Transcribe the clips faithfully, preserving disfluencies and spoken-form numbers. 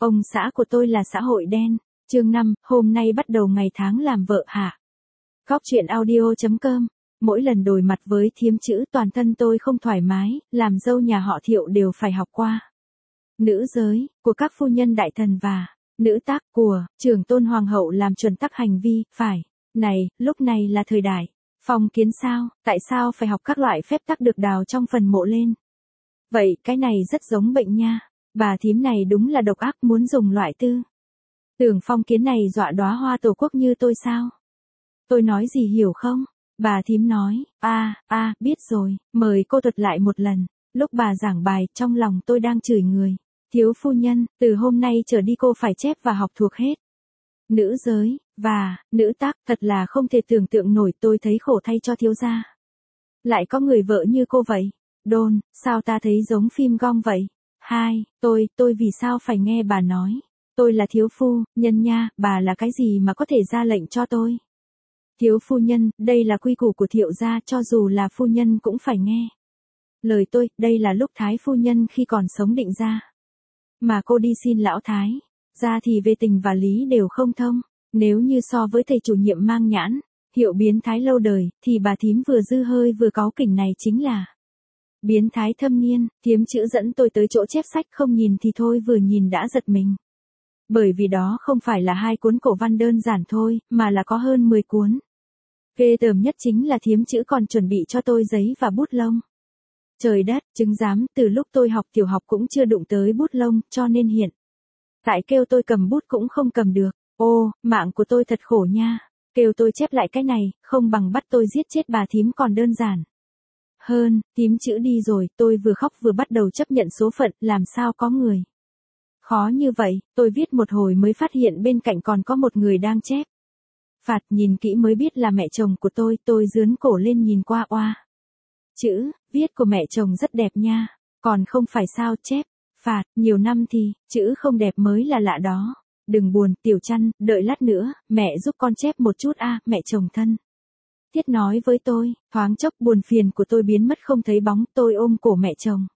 Ông xã của tôi là xã hội đen. Chương năm, hôm nay bắt đầu ngày tháng làm vợ hả? Góc truyện audio chấm com. Mỗi lần đối mặt với thiếm chữ toàn thân tôi không thoải mái, làm dâu nhà họ Thiệu đều phải học qua. Nữ giới, của các phu nhân đại thần và nữ tác của trưởng tôn hoàng hậu làm chuẩn tắc hành vi, phải. Này, lúc này là thời đại phong kiến sao, tại sao phải học các loại phép tắc được đào trong phần mộ lên? Vậy, cái này rất giống bệnh nha. Bà thím này đúng là độc ác muốn dùng loại tư tưởng phong kiến này dọa đóa hoa tổ quốc như tôi sao? Tôi nói gì hiểu không? Bà thím nói, a a biết rồi, mời cô thuật lại một lần. Lúc bà giảng bài, trong lòng tôi đang chửi người. Thiếu phu nhân, từ hôm nay trở đi cô phải chép và học thuộc hết. Nữ giới, và, nữ tác, thật là không thể tưởng tượng nổi, tôi thấy khổ thay cho thiếu gia. Lại có người vợ như cô vậy. Đôn, sao ta thấy giống phim gong vậy? Hai, tôi, tôi vì sao phải nghe bà nói? Tôi là thiếu phu, nhân nha, bà là cái gì mà có thể ra lệnh cho tôi? Thiếu phu nhân, đây là quy củ của Thiệu gia, cho dù là phu nhân cũng phải nghe. Lời tôi, đây là lúc Thái phu nhân khi còn sống định ra. Mà cô đi xin lão Thái, ra thì về tình và lý đều không thông. Nếu như so với thầy chủ nhiệm mang nhãn, hiệu biến thái lâu đời, thì bà thím vừa dư hơi vừa cáu kỉnh này chính là biến thái thâm niên. Thiếm chữ dẫn tôi tới chỗ chép sách, không nhìn thì thôi, vừa nhìn đã giật mình. Bởi vì đó không phải là hai cuốn cổ văn đơn giản thôi, mà là có hơn mười cuốn. Ghê tởm nhất chính là thiếm chữ còn chuẩn bị cho tôi giấy và bút lông. Trời đất, chứng giám, từ lúc tôi học tiểu học cũng chưa đụng tới bút lông, cho nên hiện tại kêu tôi cầm bút cũng không cầm được. Ô, mạng của tôi thật khổ nha. Kêu tôi chép lại cái này, không bằng bắt tôi giết chết bà thím còn đơn giản hơn. Thím chữ đi rồi, tôi vừa khóc vừa bắt đầu chấp nhận số phận, làm sao có người khó như vậy. Tôi viết một hồi mới phát hiện bên cạnh còn có một người đang chép. Phạt, nhìn kỹ mới biết là mẹ chồng của tôi, tôi dướn cổ lên nhìn qua oa. Chữ, viết của mẹ chồng rất đẹp nha, còn không phải sao chép. Phạt, nhiều năm thì, chữ không đẹp mới là lạ đó. Đừng buồn, Tiểu Chăn, đợi lát nữa, mẹ giúp con chép một chút a, mẹ chồng thân thiết nói với tôi. Thoáng chốc buồn phiền của tôi biến mất không thấy bóng, tôi ôm cổ mẹ chồng.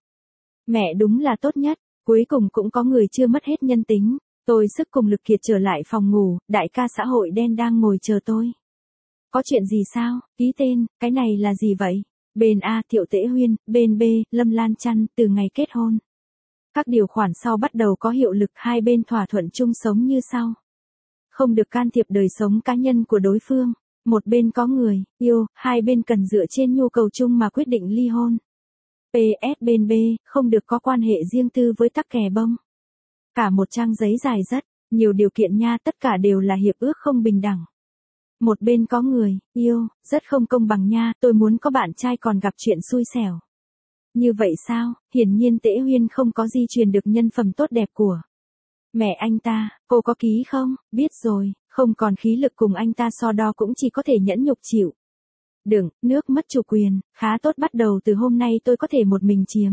Mẹ đúng là tốt nhất, cuối cùng cũng có người chưa mất hết nhân tính. Tôi sức cùng lực kiệt trở lại phòng ngủ, đại ca xã hội đen đang ngồi chờ tôi. Có chuyện gì sao? Ký tên, cái này là gì vậy? Bên A Thiệu Tễ Huyên, bên B Lâm Lan Chăn, từ ngày kết hôn. Các điều khoản sau bắt đầu có hiệu lực, hai bên thỏa thuận chung sống như sau. Không được can thiệp đời sống cá nhân của đối phương. Một bên có người yêu, hai bên cần dựa trên nhu cầu chung mà quyết định ly hôn. pê ét bên B, không được có quan hệ riêng tư với tắc kè bông. Cả một trang giấy dài rất nhiều điều kiện nha, tất cả đều là hiệp ước không bình đẳng. Một bên có người yêu, rất không công bằng nha, tôi muốn có bạn trai còn gặp chuyện xui xẻo. Như vậy sao? Hiển nhiên Tễ Huyên không có di truyền được nhân phẩm tốt đẹp của mẹ anh ta. Cô có ký không? Biết rồi, không còn khí lực cùng anh ta so đo cũng chỉ có thể nhẫn nhục chịu đựng. Nước mất chủ quyền, khá tốt, bắt đầu từ hôm nay tôi có thể một mình chiếm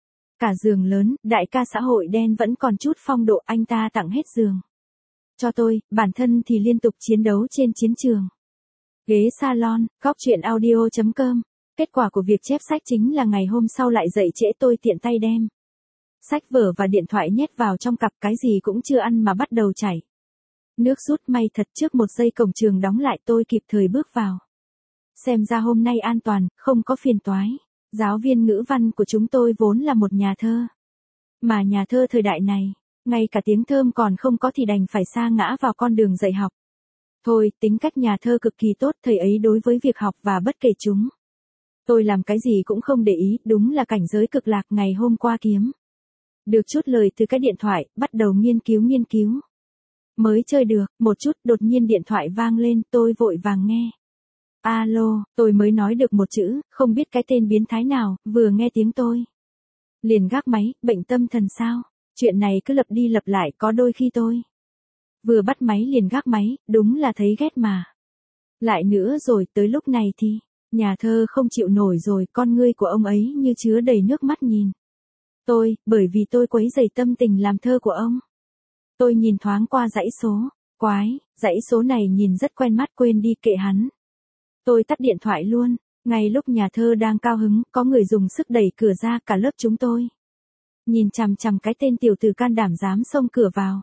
cả giường lớn. Đại ca xã hội đen vẫn còn chút phong độ, anh ta tặng hết giường cho tôi, bản thân thì liên tục chiến đấu trên chiến trường. Ghế salon, góc truyện audio chấm com. Kết quả của việc chép sách chính là ngày hôm sau lại dậy trễ, tôi tiện tay đem sách vở và điện thoại nhét vào trong cặp, cái gì cũng chưa ăn mà bắt đầu chảy nước rút. May thật trước một giây cổng trường đóng lại, tôi kịp thời bước vào. Xem ra hôm nay an toàn, không có phiền toái. Giáo viên ngữ văn của chúng tôi vốn là một nhà thơ. Mà nhà thơ thời đại này, ngay cả tiếng thơm còn không có thì đành phải sa ngã vào con đường dạy học. Thôi, tính cách nhà thơ cực kỳ tốt, thầy ấy đối với việc học và bất kể chúng tôi làm cái gì cũng không để ý, đúng là cảnh giới cực lạc. Ngày hôm qua kiếm được chút lời từ cái điện thoại, bắt đầu nghiên cứu nghiên cứu. Mới chơi được một chút, đột nhiên điện thoại vang lên, tôi vội vàng nghe. Alo, tôi mới nói được một chữ, không biết cái tên biến thái nào, vừa nghe tiếng tôi liền gác máy. Bệnh tâm thần sao? Chuyện này cứ lặp đi lặp lại, có đôi khi tôi vừa bắt máy liền gác máy, đúng là thấy ghét mà. Lại nữa rồi, tới lúc này thì nhà thơ không chịu nổi rồi, con ngươi của ông ấy như chứa đầy nước mắt nhìn tôi, bởi vì tôi quấy rầy tâm tình làm thơ của ông. Tôi nhìn thoáng qua dãy số, quái, dãy số này nhìn rất quen mắt, quên đi, kệ hắn. Tôi tắt điện thoại luôn. Ngay lúc nhà thơ đang cao hứng, có người dùng sức đẩy cửa ra, cả lớp chúng tôi nhìn chằm chằm cái tên tiểu tử can đảm dám xông cửa vào.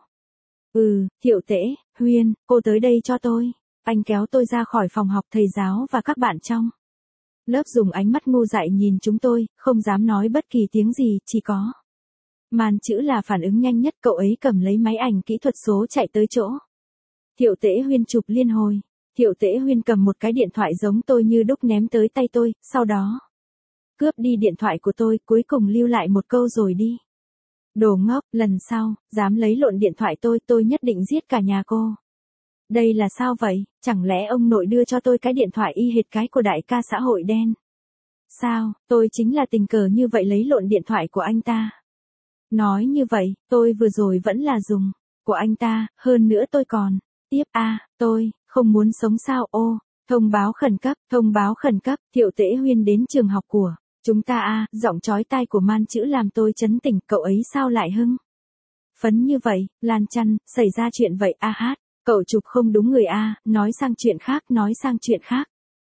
Ừ, Thiệu Tễ, Huyên, cô tới đây cho tôi. Anh kéo tôi ra khỏi phòng học thầy giáo và các bạn trong lớp dùng ánh mắt ngu dại nhìn chúng tôi, không dám nói bất kỳ tiếng gì, chỉ có màn chữ là phản ứng nhanh nhất. Cậu ấy cầm lấy máy ảnh kỹ thuật số chạy tới chỗ Thiệu Tễ Huyên chụp liên hồi. Thiệu Tễ Huyên cầm một cái điện thoại giống tôi như đúc ném tới tay tôi, sau đó cướp đi điện thoại của tôi, cuối cùng lưu lại một câu rồi đi. Đồ ngốc, lần sau, dám lấy lộn điện thoại tôi, tôi nhất định giết cả nhà cô. Đây là sao vậy, chẳng lẽ ông nội đưa cho tôi cái điện thoại y hệt cái của đại ca xã hội đen? Sao, tôi chính là tình cờ như vậy lấy lộn điện thoại của anh ta. Nói như vậy, tôi vừa rồi vẫn là dùng của anh ta, hơn nữa tôi còn tiếp a à, tôi không muốn sống sao. Ô, thông báo khẩn cấp, thông báo khẩn cấp, Thiệu Tễ Huyên đến trường học của chúng ta a à, giọng chói tai của man chữ làm tôi chấn tỉnh. Cậu ấy sao lại hưng phấn như vậy? Lan chăn, xảy ra chuyện vậy a à, hát, cậu chụp không đúng người a à, nói sang chuyện khác, nói sang chuyện khác.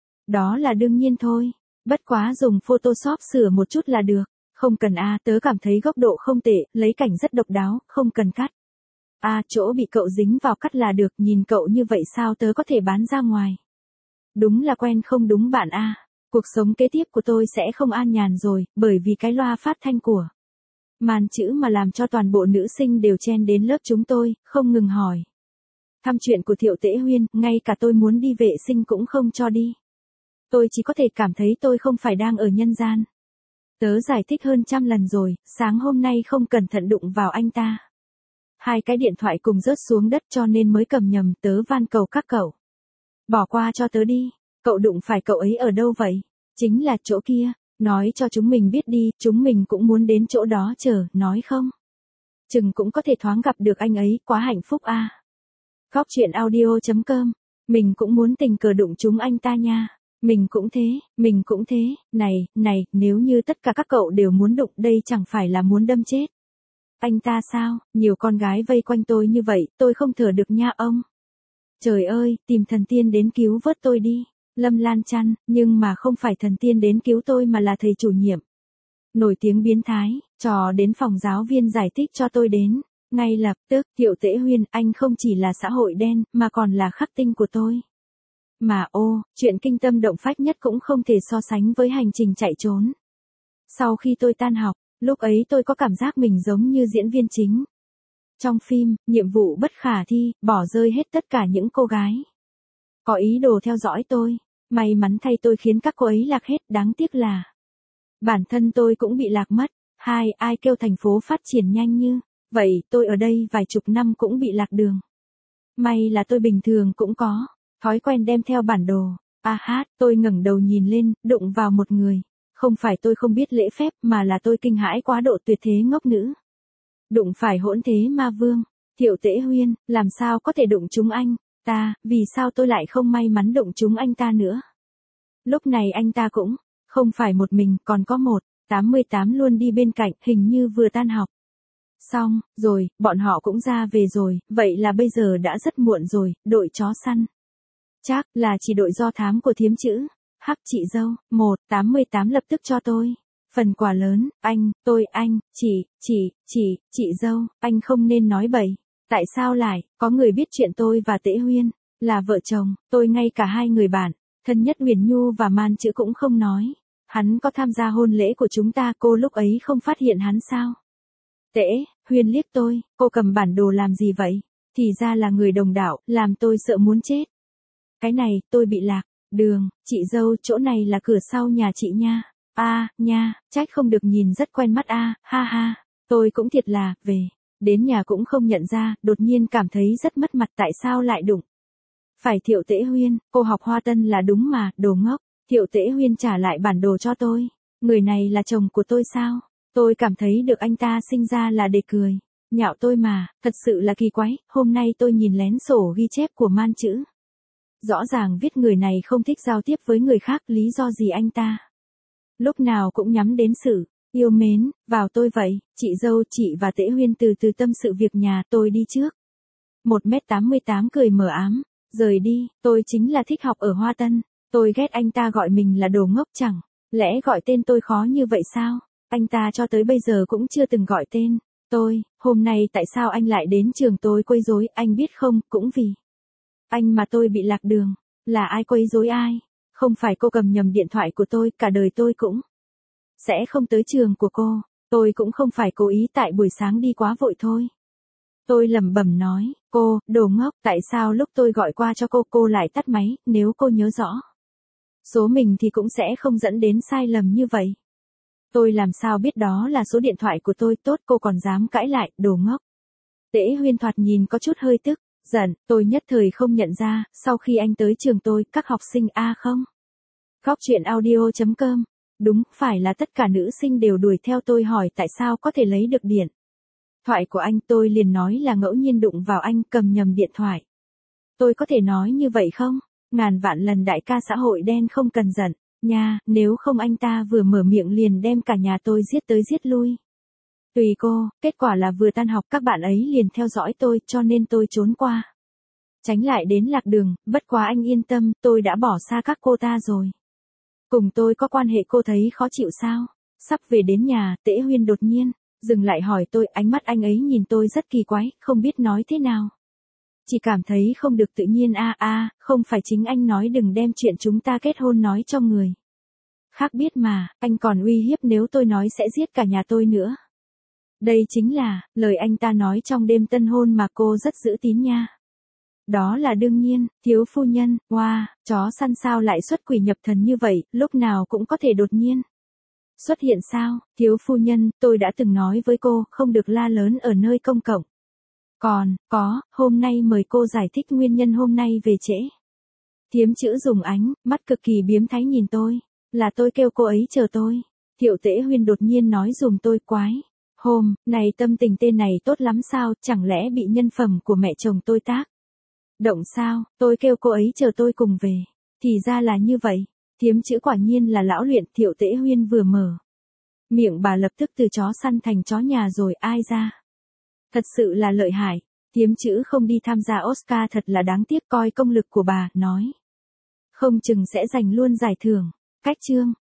Đó là đương nhiên thôi, bất quá dùng Photoshop sửa một chút là được. Không cần a à, tớ cảm thấy góc độ không tệ, lấy cảnh rất độc đáo, không cần cắt. A à, chỗ bị cậu dính vào cắt là được, nhìn cậu như vậy sao tớ có thể bán ra ngoài. Đúng là quen không đúng bạn a à. Cuộc sống kế tiếp của tôi sẽ không an nhàn rồi, bởi vì cái loa phát thanh của màn chữ mà làm cho toàn bộ nữ sinh đều chen đến lớp chúng tôi, không ngừng hỏi thăm chuyện của Thiệu Tễ Huyên, ngay cả tôi muốn đi vệ sinh cũng không cho đi. Tôi chỉ có thể cảm thấy tôi không phải đang ở nhân gian. Tớ giải thích hơn trăm lần rồi, sáng hôm nay không cẩn thận đụng vào anh ta. Hai cái điện thoại cùng rớt xuống đất cho nên mới cầm nhầm. Tớ van cầu các cậu bỏ qua cho tớ đi. Cậu đụng phải cậu ấy ở đâu vậy? Chính là chỗ kia. Nói cho chúng mình biết đi, chúng mình cũng muốn đến chỗ đó chờ, nói không? Chừng cũng có thể thoáng gặp được anh ấy, quá hạnh phúc a. À. Góc chuyện audio chấm com. Mình cũng muốn tình cờ đụng chúng anh ta nha. Mình cũng thế, mình cũng thế, này, này, nếu như tất cả các cậu đều muốn đụng đây chẳng phải là muốn đâm chết anh ta sao? Nhiều con gái vây quanh tôi như vậy, tôi không thở được nha ông. Trời ơi, tìm thần tiên đến cứu vớt tôi đi. Lâm Lan chăn, nhưng mà không phải thần tiên đến cứu tôi mà là thầy chủ nhiệm nổi tiếng biến thái, trò đến phòng giáo viên giải thích cho tôi đến. Ngay lập tức, Thiệu Tễ Huyên, anh không chỉ là xã hội đen, mà còn là khắc tinh của tôi. Mà ô, chuyện kinh tâm động phách nhất cũng không thể so sánh với hành trình chạy trốn. Sau khi tôi tan học, lúc ấy tôi có cảm giác mình giống như diễn viên chính trong phim, nhiệm vụ bất khả thi, bỏ rơi hết tất cả những cô gái có ý đồ theo dõi tôi. May mắn thay tôi khiến các cô ấy lạc hết, đáng tiếc là bản thân tôi cũng bị lạc mất. Hai, ai kêu thành phố phát triển nhanh như vậy, tôi ở đây vài chục năm cũng bị lạc đường. May là tôi bình thường cũng có thói quen đem theo bản đồ. A hát, tôi ngẩng đầu nhìn lên, đụng vào một người. Không phải tôi không biết lễ phép, mà là tôi kinh hãi quá độ tuyệt thế ngốc nữ. Đụng phải hỗn thế ma vương. Thiệu Tễ Huyên, làm sao có thể đụng chúng anh ta, vì sao tôi lại không may mắn đụng chúng anh ta nữa. Lúc này anh ta cũng không phải một mình, còn có một tám mươi tám luôn đi bên cạnh, hình như vừa tan học xong rồi, bọn họ cũng ra về rồi, vậy là bây giờ đã rất muộn rồi. Đội chó săn chắc là chỉ đội do thám của thiếm chữ. Hắc chị dâu, một tám mươi tám lập tức cho tôi phần quà lớn. Anh, tôi, anh, chị, chị, chị, chị dâu, anh không nên nói bậy. Tại sao lại có người biết chuyện tôi và Tễ Huyên là vợ chồng? Tôi ngay cả hai người bạn thân nhất Huyền Nhu và Man Chữ cũng không nói. Hắn có tham gia hôn lễ của chúng ta, cô lúc ấy không phát hiện hắn sao? Tễ Huyên liếc tôi, cô cầm bản đồ làm gì vậy? Thì ra là người đồng đạo, làm tôi sợ muốn chết. Cái này, tôi bị lạc đường. Chị dâu, chỗ này là cửa sau nhà chị nha. A, à, nha, trách không được, nhìn rất quen mắt a, à, ha ha. Tôi cũng thiệt là, về đến nhà cũng không nhận ra, đột nhiên cảm thấy rất mất mặt, tại sao lại đụng phải Thiệu Tễ Huyên. Cô học Hoa Tân là đúng mà, đồ ngốc. Thiệu Tễ Huyên trả lại bản đồ cho tôi. Người này là chồng của tôi sao? Tôi cảm thấy được anh ta sinh ra là để cười nhạo tôi mà, thật sự là kỳ quái. Hôm nay tôi nhìn lén sổ ghi chép của Man Chữ. Rõ ràng viết người này không thích giao tiếp với người khác, lý do gì anh ta lúc nào cũng nhắm đến sự yêu mến vào tôi vậy. Chị dâu, chị và Tễ Huyên từ từ tâm sự việc nhà, tôi đi trước. một mét tám mươi tám cười mờ ám, rời đi. Tôi chính là thích học ở Hoa Tân. Tôi ghét anh ta gọi mình là đồ ngốc, chẳng lẽ gọi tên tôi khó như vậy sao? Anh ta cho tới bây giờ cũng chưa từng gọi tên tôi, hôm nay tại sao anh lại đến trường tôi quấy rối, anh biết không, cũng vì anh mà tôi bị lạc đường. Là ai quấy rối ai? Không phải cô cầm nhầm điện thoại của tôi, cả đời tôi cũng sẽ không tới trường của cô. Tôi cũng không phải cố ý, tại buổi sáng đi quá vội thôi. Tôi lẩm bẩm nói, cô, đồ ngốc, tại sao lúc tôi gọi qua cho cô, cô lại tắt máy, nếu cô nhớ rõ số mình thì cũng sẽ không dẫn đến sai lầm như vậy. Tôi làm sao biết đó là số điện thoại của tôi, tốt cô còn dám cãi lại, đồ ngốc. Tễ Huyên thoạt nhìn có chút hơi tức, giận, tôi nhất thời không nhận ra, sau khi anh tới trường tôi, các học sinh A không. Góc chuyện audio chấm com. Đúng, phải là tất cả nữ sinh đều đuổi theo tôi hỏi tại sao có thể lấy được điện thoại của anh, tôi liền nói là ngẫu nhiên đụng vào anh cầm nhầm điện thoại. Tôi có thể nói như vậy không? Ngàn vạn lần đại ca xã hội đen không cần giận, nha, nếu không anh ta vừa mở miệng liền đem cả nhà tôi giết tới giết lui. Tùy cô, kết quả là vừa tan học các bạn ấy liền theo dõi tôi, cho nên tôi trốn qua. Tránh lại đến lạc đường, bất quá anh yên tâm, tôi đã bỏ xa các cô ta rồi. Cùng tôi có quan hệ cô thấy khó chịu sao? Sắp về đến nhà, Tễ Huyên đột nhiên dừng lại hỏi tôi, ánh mắt anh ấy nhìn tôi rất kỳ quái, không biết nói thế nào. Chỉ cảm thấy không được tự nhiên a a, không phải chính anh nói đừng đem chuyện chúng ta kết hôn nói cho người khác biết mà, anh còn uy hiếp nếu tôi nói sẽ giết cả nhà tôi nữa. Đây chính là lời anh ta nói trong đêm tân hôn mà cô rất giữ tín nha. Đó là đương nhiên, thiếu phu nhân, wow, chó săn sao lại xuất quỷ nhập thần như vậy, lúc nào cũng có thể đột nhiên xuất hiện sao, thiếu phu nhân, tôi đã từng nói với cô, không được la lớn ở nơi công cộng. Còn, có, hôm nay mời cô giải thích nguyên nhân hôm nay về trễ. Thiếm chữ dùng ánh, mắt cực kỳ biếm thái nhìn tôi, là tôi kêu cô ấy chờ tôi. Thiệu Tễ Huyên đột nhiên nói dùm tôi quái. Hôm, này tâm tình tên này tốt lắm sao, chẳng lẽ bị nhân phẩm của mẹ chồng tôi tác động sao, tôi kêu cô ấy chờ tôi cùng về. Thì ra là như vậy, thiếm chữ quả nhiên là lão luyện. Thiệu Tễ Huyên vừa mở miệng bà lập tức từ chó săn thành chó nhà rồi, ai ra. Thật sự là lợi hại, thiếm chữ không đi tham gia Oscar thật là đáng tiếc, coi công lực của bà, nói không chừng sẽ giành luôn giải thưởng. Cách chương